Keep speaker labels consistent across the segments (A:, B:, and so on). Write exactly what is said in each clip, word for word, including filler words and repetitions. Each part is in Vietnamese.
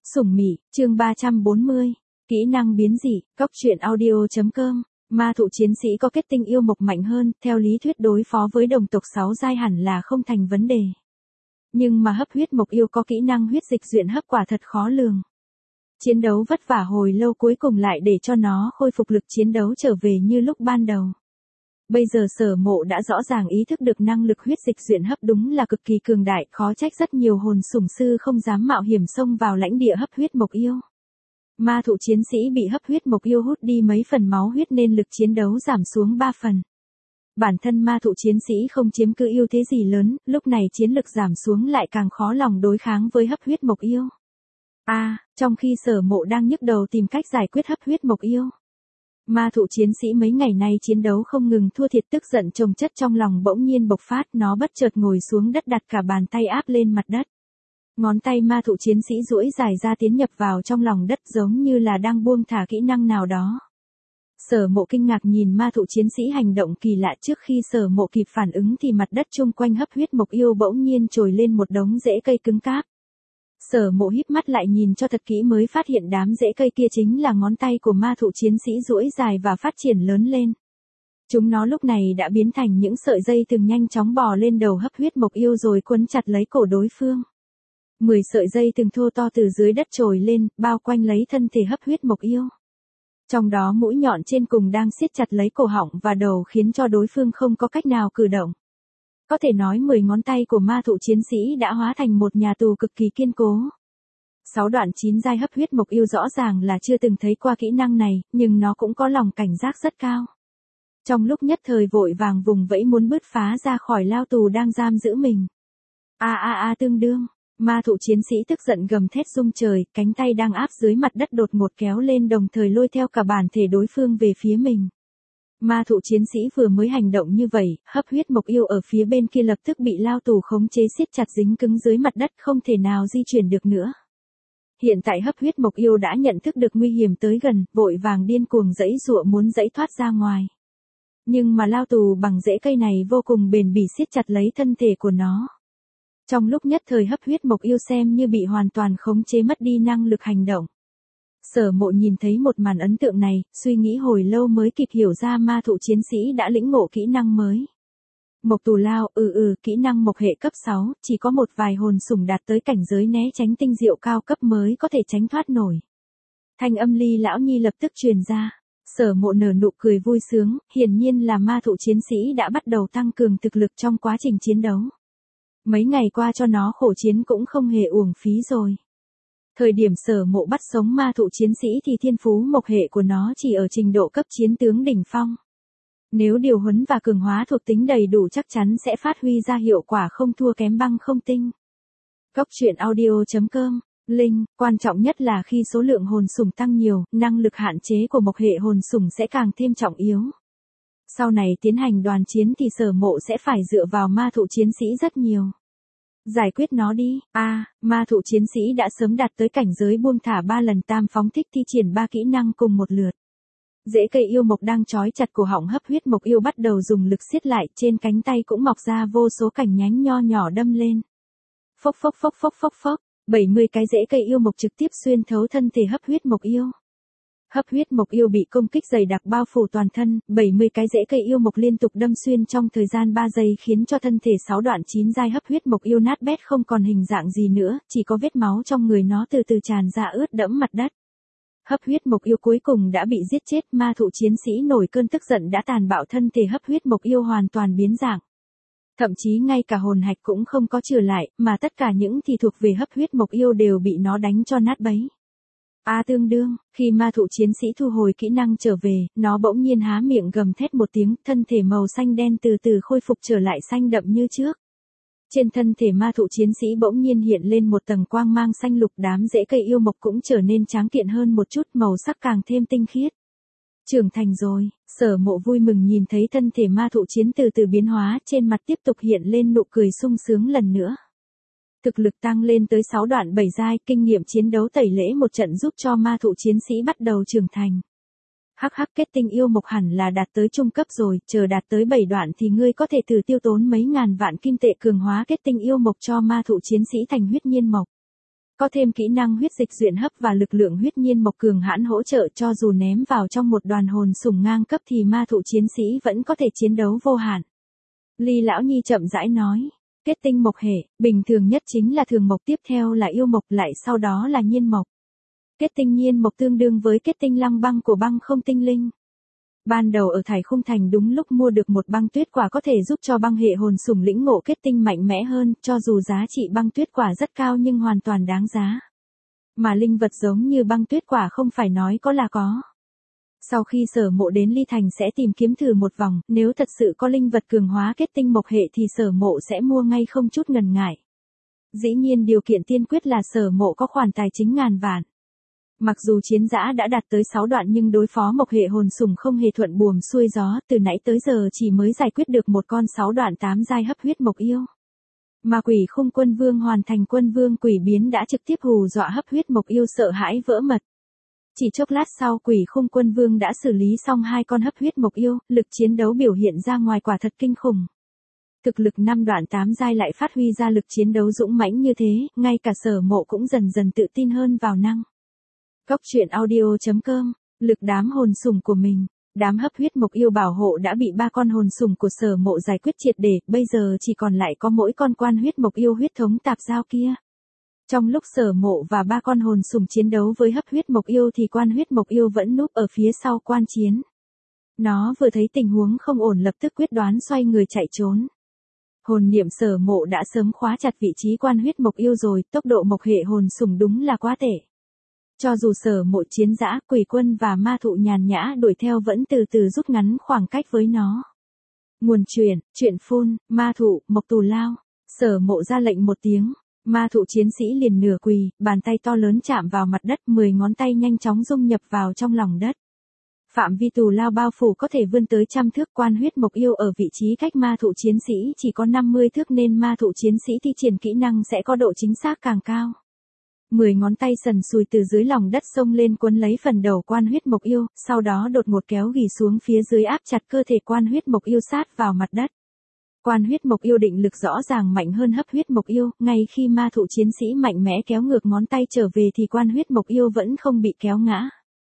A: Sủng Mị, chương ba trăm bốn mươi. Kỹ năng biến dị, cóc truyện audio.com. Ma thụ chiến sĩ có kết tinh yêu mộc mạnh hơn, theo lý thuyết đối phó với đồng tộc sáu giai hẳn là không thành vấn đề. Nhưng mà hấp huyết mộc yêu có kỹ năng huyết dịch duyện hấp quả thật khó lường. Chiến đấu vất vả hồi lâu cuối cùng lại để cho nó khôi phục lực chiến đấu trở về như lúc ban đầu. Bây giờ Sở Mộ đã rõ ràng ý thức được năng lực huyết dịch duyện hấp đúng là cực kỳ cường đại, khó trách rất nhiều hồn sủng sư không dám mạo hiểm xông vào lãnh địa hấp huyết mộc yêu. Ma thụ chiến sĩ bị hấp huyết mộc yêu hút đi mấy phần máu huyết nên lực chiến đấu giảm xuống ba phần. Bản thân ma thụ chiến sĩ không chiếm cứ ưu thế gì lớn, lúc này chiến lực giảm xuống lại càng khó lòng đối kháng với hấp huyết mộc yêu. A, à, trong khi Sở Mộ đang nhức đầu tìm cách giải quyết hấp huyết mộc yêu, ma thụ chiến sĩ mấy ngày nay chiến đấu không ngừng thua thiệt, tức giận chồng chất trong lòng bỗng nhiên bộc phát, nó bất chợt ngồi xuống đất đặt cả bàn tay áp lên mặt đất. Ngón tay ma thụ chiến sĩ duỗi dài ra tiến nhập vào trong lòng đất giống như là đang buông thả kỹ năng nào đó. Sở Mộ kinh ngạc nhìn ma thụ chiến sĩ hành động kỳ lạ, trước khi Sở Mộ kịp phản ứng thì mặt đất chung quanh hấp huyết mộc yêu bỗng nhiên trồi lên một đống rễ cây cứng cáp. Sở Mộ híp mắt lại nhìn cho thật kỹ mới phát hiện đám rễ cây kia chính là ngón tay của ma thụ chiến sĩ duỗi dài và phát triển lớn lên. Chúng nó lúc này đã biến thành những sợi dây từng nhanh chóng bò lên đầu hấp huyết mộc yêu rồi quấn chặt lấy cổ đối phương. Mười sợi dây từng thô to từ dưới đất trồi lên, bao quanh lấy thân thể hấp huyết mộc yêu. Trong đó mũi nhọn trên cùng đang siết chặt lấy cổ họng và đầu khiến cho đối phương không có cách nào cử động. Có thể nói mười ngón tay của ma thụ chiến sĩ đã hóa thành một nhà tù cực kỳ kiên cố. Sáu đoạn chín giai hấp huyết mộc yêu rõ ràng là chưa từng thấy qua kỹ năng này, nhưng nó cũng có lòng cảnh giác rất cao. Trong lúc nhất thời vội vàng vùng vẫy muốn bứt phá ra khỏi lao tù đang giam giữ mình. A a a tương đương, ma thụ chiến sĩ tức giận gầm thét rung trời, cánh tay đang áp dưới mặt đất đột ngột kéo lên đồng thời lôi theo cả bản thể đối phương về phía mình. Ma thụ chiến sĩ vừa mới hành động như vậy, hấp huyết mộc yêu ở phía bên kia lập tức bị lao tù khống chế siết chặt dính cứng dưới mặt đất không thể nào di chuyển được nữa. Hiện tại hấp huyết mộc yêu đã nhận thức được nguy hiểm tới gần, vội vàng điên cuồng giãy giụa muốn giãy thoát ra ngoài. Nhưng mà lao tù bằng rễ cây này vô cùng bền bỉ siết chặt lấy thân thể của nó. Trong lúc nhất thời hấp huyết mộc yêu xem như bị hoàn toàn khống chế mất đi năng lực hành động. Sở Mộ nhìn thấy một màn ấn tượng này, suy nghĩ hồi lâu mới kịp hiểu ra ma thụ chiến sĩ đã lĩnh ngộ kỹ năng mới. Mộc tù lao, ừ ừ, kỹ năng mộc hệ cấp sáu, chỉ có một vài hồn sủng đạt tới cảnh giới né tránh tinh diệu cao cấp mới có thể tránh thoát nổi. Thanh âm Ly lão nhi lập tức truyền ra. Sở Mộ nở nụ cười vui sướng, hiển nhiên là ma thụ chiến sĩ đã bắt đầu tăng cường thực lực trong quá trình chiến đấu. Mấy ngày qua cho nó khổ chiến cũng không hề uổng phí rồi. Thời điểm Sở Mộ bắt sống ma thụ chiến sĩ thì thiên phú mộc hệ của nó chỉ ở trình độ cấp chiến tướng đỉnh phong. Nếu điều huấn và cường hóa thuộc tính đầy đủ chắc chắn sẽ phát huy ra hiệu quả không thua kém băng không tinh. Cóc truyện audio.com. Linh, quan trọng nhất là khi số lượng hồn sủng tăng nhiều, năng lực hạn chế của mộc hệ hồn sủng sẽ càng thêm trọng yếu. Sau này tiến hành đoàn chiến thì Sở Mộ sẽ phải dựa vào ma thụ chiến sĩ rất nhiều. Giải quyết nó đi. A, à, ma thụ chiến sĩ đã sớm đạt tới cảnh giới buông thả ba lần tam phóng thích thi triển ba kỹ năng cùng một lượt. Rễ cây yêu mộc đang trói chặt cổ họng hấp huyết mộc yêu bắt đầu dùng lực siết lại, trên cánh tay cũng mọc ra vô số cành nhánh nho nhỏ đâm lên. Phốc phốc phốc phốc phốc phốc, bảy mươi cái rễ cây yêu mộc trực tiếp xuyên thấu thân thể hấp huyết mộc yêu. Hấp huyết mộc yêu bị công kích dày đặc bao phủ toàn thân, bảy mươi cái rễ cây yêu mộc liên tục đâm xuyên trong thời gian ba giây khiến cho thân thể sáu đoạn chín giai hấp huyết mộc yêu nát bét không còn hình dạng gì nữa, chỉ có vết máu trong người nó từ từ tràn ra ướt đẫm mặt đất. Hấp huyết mộc yêu cuối cùng đã bị giết chết, ma thụ chiến sĩ nổi cơn tức giận đã tàn bạo thân thể hấp huyết mộc yêu hoàn toàn biến dạng. Thậm chí ngay cả hồn hạch cũng không có trừ lại, mà tất cả những thì thuộc về hấp huyết mộc yêu đều bị nó đánh cho nát bấy. A à, tương đương, khi ma thụ chiến sĩ thu hồi kỹ năng trở về, nó bỗng nhiên há miệng gầm thét một tiếng, thân thể màu xanh đen từ từ khôi phục trở lại xanh đậm như trước. Trên thân thể ma thụ chiến sĩ bỗng nhiên hiện lên một tầng quang mang xanh lục, đám rễ cây yêu mộc cũng trở nên tráng kiện hơn một chút, màu sắc càng thêm tinh khiết. Trưởng thành rồi, Sở Mộ vui mừng nhìn thấy thân thể ma thụ chiến từ từ biến hóa, trên mặt tiếp tục hiện lên nụ cười sung sướng lần nữa. Thực lực tăng lên tới sáu đoạn bảy giai, kinh nghiệm chiến đấu tẩy lễ một trận giúp cho ma thụ chiến sĩ bắt đầu trưởng thành. Hắc hắc, kết tinh yêu mộc hẳn là đạt tới trung cấp rồi, chờ đạt tới bảy đoạn thì ngươi có thể thử tiêu tốn mấy ngàn vạn kim tệ cường hóa kết tinh yêu mộc cho ma thụ chiến sĩ thành huyết nhiên mộc. Có thêm kỹ năng huyết dịch duyện hấp và lực lượng huyết nhiên mộc cường hãn hỗ trợ, cho dù ném vào trong một đoàn hồn sủng ngang cấp thì ma thụ chiến sĩ vẫn có thể chiến đấu vô hạn. Ly lão nhi chậm rãi nói. Kết tinh mộc hệ, bình thường nhất chính là thường mộc, tiếp theo là yêu mộc, lại sau đó là nhiên mộc. Kết tinh nhiên mộc tương đương với kết tinh lăng băng của băng không tinh linh. Ban đầu ở Thải Khung Thành đúng lúc mua được một băng tuyết quả có thể giúp cho băng hệ hồn sủng lĩnh ngộ kết tinh mạnh mẽ hơn, cho dù giá trị băng tuyết quả rất cao nhưng hoàn toàn đáng giá. Mà linh vật giống như băng tuyết quả không phải nói có là có. Sau khi Sở Mộ đến Ly Thành sẽ tìm kiếm thử một vòng, nếu thật sự có linh vật cường hóa kết tinh mộc hệ thì Sở Mộ sẽ mua ngay không chút ngần ngại. Dĩ nhiên điều kiện tiên quyết là Sở Mộ có khoản tài chính ngàn vạn. Mặc dù chiến dã đã đạt tới sáu đoạn nhưng đối phó mộc hệ hồn sủng không hề thuận buồm xuôi gió, từ nãy tới giờ chỉ mới giải quyết được một con sáu đoạn tám giai hấp huyết mộc yêu. Mà Quỷ Khung Quân Vương hoàn thành Quân Vương quỷ biến đã trực tiếp hù dọa hấp huyết mộc yêu sợ hãi vỡ mật. Chỉ chốc lát sau Quỷ Khung Quân Vương đã xử lý xong hai con hấp huyết mộc yêu, lực chiến đấu biểu hiện ra ngoài quả thật kinh khủng. Thực lực năm đoạn tám giai lại phát huy ra lực chiến đấu dũng mãnh như thế, ngay cả Sở Mộ cũng dần dần tự tin hơn vào năng. Cốc truyện audio chấm com, lực đám hồn sủng của mình. Đám hấp huyết mộc yêu bảo hộ đã bị ba con hồn sủng của Sở Mộ giải quyết triệt để, bây giờ chỉ còn lại có mỗi con quan huyết mộc yêu huyết thống tạp giao kia. Trong lúc Sở Mộ và ba con hồn sủng chiến đấu với hấp huyết mộc yêu thì quan huyết mộc yêu vẫn núp ở phía sau quan chiến. Nó vừa thấy tình huống không ổn lập tức quyết đoán xoay người chạy trốn. Hồn niệm Sở Mộ đã sớm khóa chặt vị trí quan huyết mộc yêu rồi, tốc độ mộc hệ hồn sủng đúng là quá tệ. Cho dù Sở Mộ chiến dã, quỷ quân và ma thụ nhàn nhã đuổi theo vẫn từ từ rút ngắn khoảng cách với nó. Nguồn truyền, truyện phun, ma thụ, mộc tù lao. Sở Mộ ra lệnh một tiếng, ma thụ chiến sĩ liền nửa quỳ, bàn tay to lớn chạm vào mặt đất, mười ngón tay nhanh chóng dung nhập vào trong lòng đất. Phạm vi tù lao bao phủ có thể vươn tới trăm thước, quan huyết mộc yêu ở vị trí cách ma thụ chiến sĩ chỉ có năm mươi thước nên ma thụ chiến sĩ thi triển kỹ năng sẽ có độ chính xác càng cao. Mười ngón tay sần sùi từ dưới lòng đất xông lên cuốn lấy phần đầu quan huyết mộc yêu, sau đó đột ngột kéo ghì xuống phía dưới áp chặt cơ thể quan huyết mộc yêu sát vào mặt đất. Quan huyết mộc yêu định lực rõ ràng mạnh hơn hấp huyết mộc yêu, ngay khi ma thụ chiến sĩ mạnh mẽ kéo ngược ngón tay trở về thì quan huyết mộc yêu vẫn không bị kéo ngã.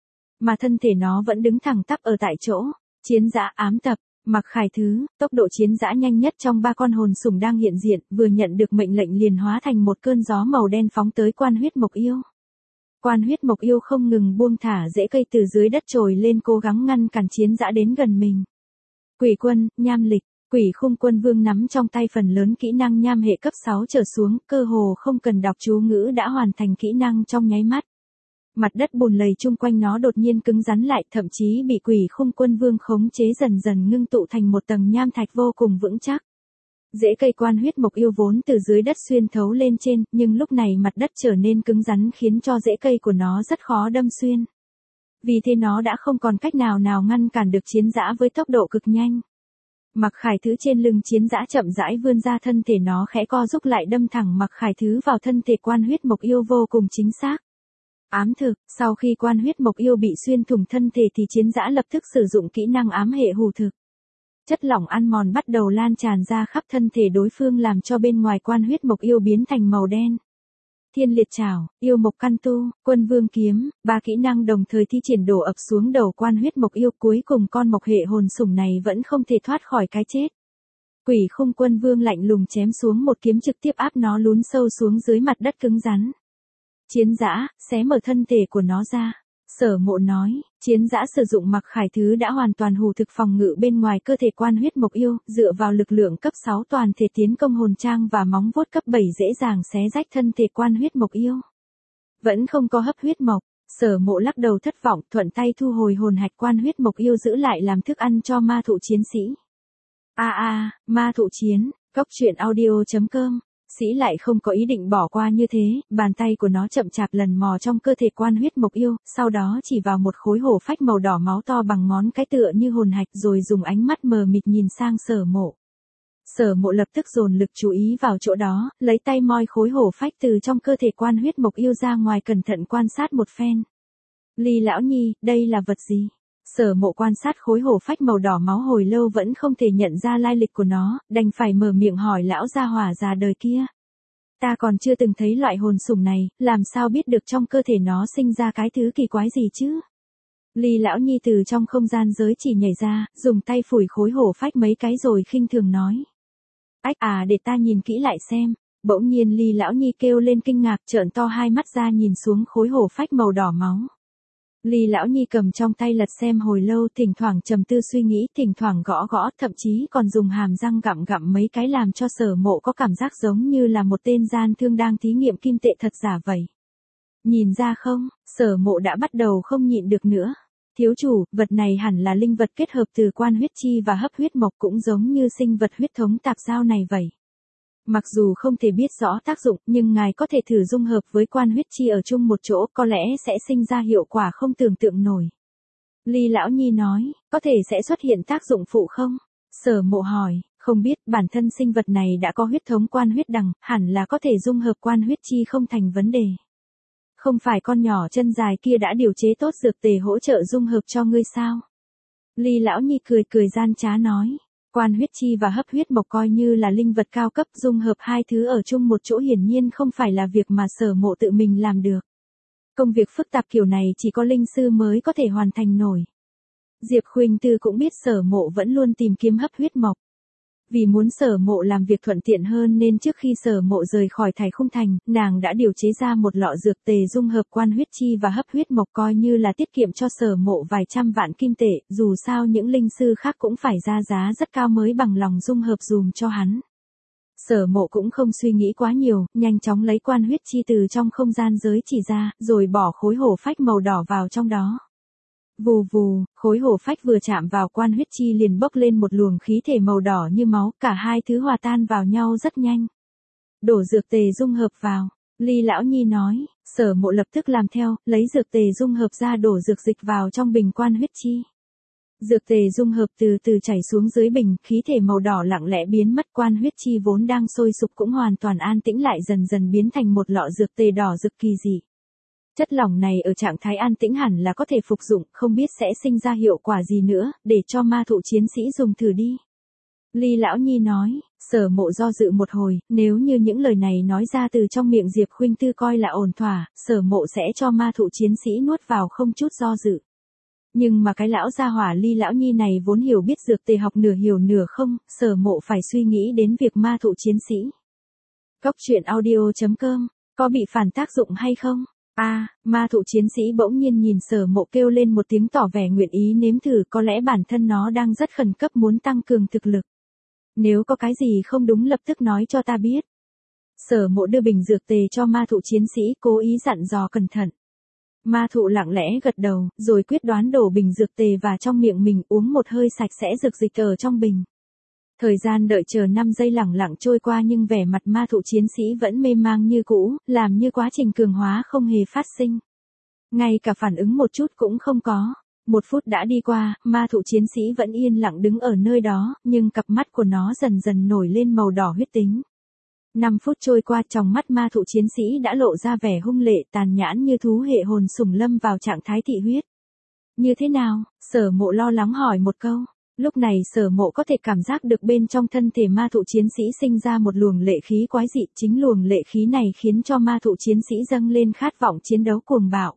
A: Mà thân thể nó vẫn đứng thẳng tắp ở tại chỗ. Chiến dã ám tập. Mặc Khải Thứ, tốc độ chiến dã nhanh nhất trong ba con hồn sủng đang hiện diện, vừa nhận được mệnh lệnh liền hóa thành một cơn gió màu đen phóng tới quan huyết mộc yêu. Quan huyết mộc yêu không ngừng buông thả rễ cây từ dưới đất trồi lên cố gắng ngăn cản chiến dã đến gần mình. Quỷ quân, nham lịch, Quỷ Khung Quân Vương nắm trong tay phần lớn kỹ năng nham hệ cấp sáu trở xuống, cơ hồ không cần đọc chú ngữ đã hoàn thành kỹ năng trong nháy mắt. Mặt đất bùn lầy chung quanh nó đột nhiên cứng rắn lại, thậm chí bị Quỷ Khung Quân Vương khống chế dần dần ngưng tụ thành một tầng nham thạch vô cùng vững chắc. Rễ cây quan huyết mộc yêu vốn từ dưới đất xuyên thấu lên trên, nhưng lúc này mặt đất trở nên cứng rắn khiến cho rễ cây của nó rất khó đâm xuyên. Vì thế nó đã không còn cách nào nào ngăn cản được chiến dã với tốc độ cực nhanh. Mặc Khải Thứ trên lưng chiến dã chậm rãi vươn ra, thân thể nó khẽ co rúc lại đâm thẳng Mặc Khải Thứ vào thân thể quan huyết mộc yêu vô cùng chính xác. Ám thực, sau khi quan huyết mộc yêu bị xuyên thủng thân thể thì chiến dã lập tức sử dụng kỹ năng ám hệ hù thực. Chất lỏng ăn mòn bắt đầu lan tràn ra khắp thân thể đối phương làm cho bên ngoài quan huyết mộc yêu biến thành màu đen. Thiên liệt trảo, yêu mộc căn tu, quân vương kiếm, ba kỹ năng đồng thời thi triển đổ ập xuống đầu quan huyết mộc yêu, cuối cùng con mộc hệ hồn sủng này vẫn không thể thoát khỏi cái chết. Quỷ Khung Quân Vương lạnh lùng chém xuống một kiếm trực tiếp áp nó lún sâu xuống dưới mặt đất cứng rắn. Chiến dã, xé mở thân thể của nó ra. Sở Mộ nói, chiến dã sử dụng Mặc Khải Thứ đã hoàn toàn hù thực phòng ngự bên ngoài cơ thể quan huyết mộc yêu, dựa vào lực lượng cấp sáu toàn thể tiến công hồn trang và móng vuốt cấp bảy dễ dàng xé rách thân thể quan huyết mộc yêu. Vẫn không có hấp huyết mộc, Sở Mộ lắc đầu thất vọng, thuận tay thu hồi hồn hạch quan huyết mộc yêu giữ lại làm thức ăn cho ma thụ chiến sĩ. A a, ma thụ chiến, cốc truyện audio chấm com. Sĩ lại không có ý định bỏ qua như thế, bàn tay của nó chậm chạp lần mò trong cơ thể quan huyết mộc yêu, sau đó chỉ vào một khối hổ phách màu đỏ máu to bằng ngón cái tựa như hồn hạch rồi dùng ánh mắt mờ mịt nhìn sang Sở Mộ. Sở Mộ lập tức dồn lực chú ý vào chỗ đó, lấy tay moi khối hổ phách từ trong cơ thể quan huyết mộc yêu ra ngoài cẩn thận quan sát một phen. Ly lão nhi, đây là vật gì? Sở Mộ quan sát khối hổ phách màu đỏ máu hồi lâu vẫn không thể nhận ra lai lịch của nó, đành phải mở miệng hỏi lão gia hỏa già đời kia. Ta còn chưa từng thấy loại hồn sủng này, làm sao biết được trong cơ thể nó sinh ra cái thứ kỳ quái gì chứ? Ly lão nhi từ trong không gian giới chỉ nhảy ra, dùng tay phủi khối hổ phách mấy cái rồi khinh thường nói. Ách à, để ta nhìn kỹ lại xem. Bỗng nhiên Ly lão nhi kêu lên kinh ngạc, trợn to hai mắt ra nhìn xuống khối hổ phách màu đỏ máu. Ly lão nhi cầm trong tay lật xem hồi lâu, thỉnh thoảng trầm tư suy nghĩ, thỉnh thoảng gõ gõ, thậm chí còn dùng hàm răng gặm gặm mấy cái làm cho Sở Mộ có cảm giác giống như là một tên gian thương đang thí nghiệm kim tệ thật giả vậy. Nhìn ra không, Sở Mộ đã bắt đầu không nhịn được nữa. Thiếu chủ, vật này hẳn là linh vật kết hợp từ quan huyết chi và hấp huyết mộc, cũng giống như sinh vật huyết thống tạp giao này vậy. Mặc dù không thể biết rõ tác dụng, nhưng ngài có thể thử dung hợp với quan huyết chi ở chung một chỗ, có lẽ sẽ sinh ra hiệu quả không tưởng tượng nổi. Ly lão nhi nói, có thể sẽ xuất hiện tác dụng phụ không? Sở Mộ hỏi, không biết, bản thân sinh vật này đã có huyết thống quan huyết đằng, hẳn là có thể dung hợp quan huyết chi không thành vấn đề. Không phải con nhỏ chân dài kia đã điều chế tốt dược tề hỗ trợ dung hợp cho ngươi sao? Ly lão nhi cười cười gian trá nói. Quan huyết chi và hấp huyết mộc coi như là linh vật cao cấp, dung hợp hai thứ ở chung một chỗ hiển nhiên không phải là việc mà Sở Mộ tự mình làm được. Công việc phức tạp kiểu này chỉ có linh sư mới có thể hoàn thành nổi. Diệp Khuynh Tư cũng biết Sở Mộ vẫn luôn tìm kiếm hấp huyết mộc. Vì muốn Sở Mộ làm việc thuận tiện hơn nên trước khi Sở Mộ rời khỏi Thải Khung Thành, nàng đã điều chế ra một lọ dược tề dung hợp quan huyết chi và hấp huyết mộc, coi như là tiết kiệm cho Sở Mộ vài trăm vạn kim tệ, dù sao những linh sư khác cũng phải ra giá rất cao mới bằng lòng dung hợp dùm cho hắn. Sở Mộ cũng không suy nghĩ quá nhiều, nhanh chóng lấy quan huyết chi từ trong không gian giới chỉ ra, rồi bỏ khối hổ phách màu đỏ vào trong đó. Vù vù, khối hổ phách vừa chạm vào quan huyết chi liền bốc lên một luồng khí thể màu đỏ như máu, cả hai thứ hòa tan vào nhau rất nhanh. Đổ dược tề dung hợp vào, Ly lão nhi nói, Sở Mộ lập tức làm theo, lấy dược tề dung hợp ra đổ dược dịch vào trong bình quan huyết chi. Dược tề dung hợp từ từ chảy xuống dưới bình, khí thể màu đỏ lặng lẽ biến mất, quan huyết chi vốn đang sôi sục cũng hoàn toàn an tĩnh lại, dần dần biến thành một lọ dược tề đỏ rực kỳ dị. Chất lỏng này ở trạng thái an tĩnh hẳn là có thể phục dụng, không biết sẽ sinh ra hiệu quả gì nữa, để cho ma thụ chiến sĩ dùng thử đi. Ly lão nhi nói, Sở Mộ do dự một hồi, nếu như những lời này nói ra từ trong miệng Diệp Khuynh Tư coi là ổn thỏa, Sở Mộ sẽ cho ma thụ chiến sĩ nuốt vào không chút do dự. Nhưng mà cái lão gia hỏa Ly lão nhi này vốn hiểu biết dược tề học nửa hiểu nửa không, Sở Mộ phải suy nghĩ đến việc ma thụ chiến sĩ. Cốc truyện audio chấm com, có bị phản tác dụng hay không? A, à, ma thụ chiến sĩ bỗng nhiên nhìn Sở Mộ kêu lên một tiếng tỏ vẻ nguyện ý nếm thử, có lẽ bản thân nó đang rất khẩn cấp muốn tăng cường thực lực. Nếu có cái gì không đúng lập tức nói cho ta biết. Sở Mộ đưa bình dược tề cho ma thụ chiến sĩ, cố ý dặn dò cẩn thận. Ma thụ lặng lẽ gật đầu, rồi quyết đoán đổ bình dược tề vào trong miệng mình, uống một hơi sạch sẽ dược dịch ở trong bình. Thời gian đợi chờ năm giây lẳng lặng trôi qua nhưng vẻ mặt ma thụ chiến sĩ vẫn mê mang như cũ, làm như quá trình cường hóa không hề phát sinh. Ngay cả phản ứng một chút cũng không có. Một phút đã đi qua, ma thụ chiến sĩ vẫn yên lặng đứng ở nơi đó, nhưng cặp mắt của nó dần dần nổi lên màu đỏ huyết tính. Năm phút trôi qua, trong mắt ma thụ chiến sĩ đã lộ ra vẻ hung lệ, tàn nhẫn như thú hệ hồn sủng lâm vào trạng thái thị huyết. Như thế nào? Sở Mộ lo lắng hỏi một câu. Lúc này Sở Mộ có thể cảm giác được bên trong thân thể ma thụ chiến sĩ sinh ra một luồng lệ khí quái dị, chính luồng lệ khí này khiến cho ma thụ chiến sĩ dâng lên khát vọng chiến đấu cuồng bạo.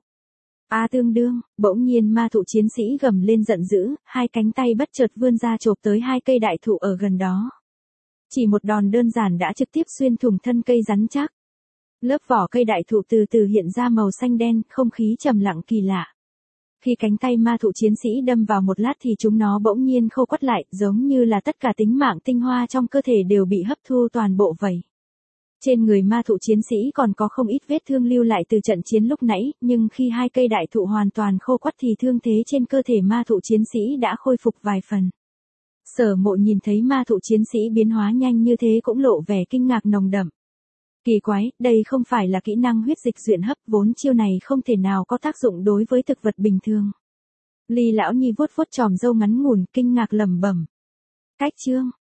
A: A tương đương, bỗng nhiên ma thụ chiến sĩ gầm lên giận dữ, hai cánh tay bất chợt vươn ra chộp tới hai cây đại thụ ở gần đó. Chỉ một đòn đơn giản đã trực tiếp xuyên thủng thân cây rắn chắc. Lớp vỏ cây đại thụ từ từ hiện ra màu xanh đen, không khí trầm lặng kỳ lạ. Khi cánh tay ma thụ chiến sĩ đâm vào một lát thì chúng nó bỗng nhiên khô quắt lại, giống như là tất cả tính mạng tinh hoa trong cơ thể đều bị hấp thu toàn bộ vậy. Trên người ma thụ chiến sĩ còn có không ít vết thương lưu lại từ trận chiến lúc nãy, nhưng khi hai cây đại thụ hoàn toàn khô quắt thì thương thế trên cơ thể ma thụ chiến sĩ đã khôi phục vài phần. Sở Mộ nhìn thấy ma thụ chiến sĩ biến hóa nhanh như thế cũng lộ vẻ kinh ngạc nồng đậm. Kỳ quái, đây không phải là kỹ năng huyết dịch duyện hấp, vốn chiêu này không thể nào có tác dụng đối với thực vật bình thường. Ly lão nhi vuốt vuốt chòm râu ngắn ngủn, kinh ngạc lẩm bẩm. Cách chương,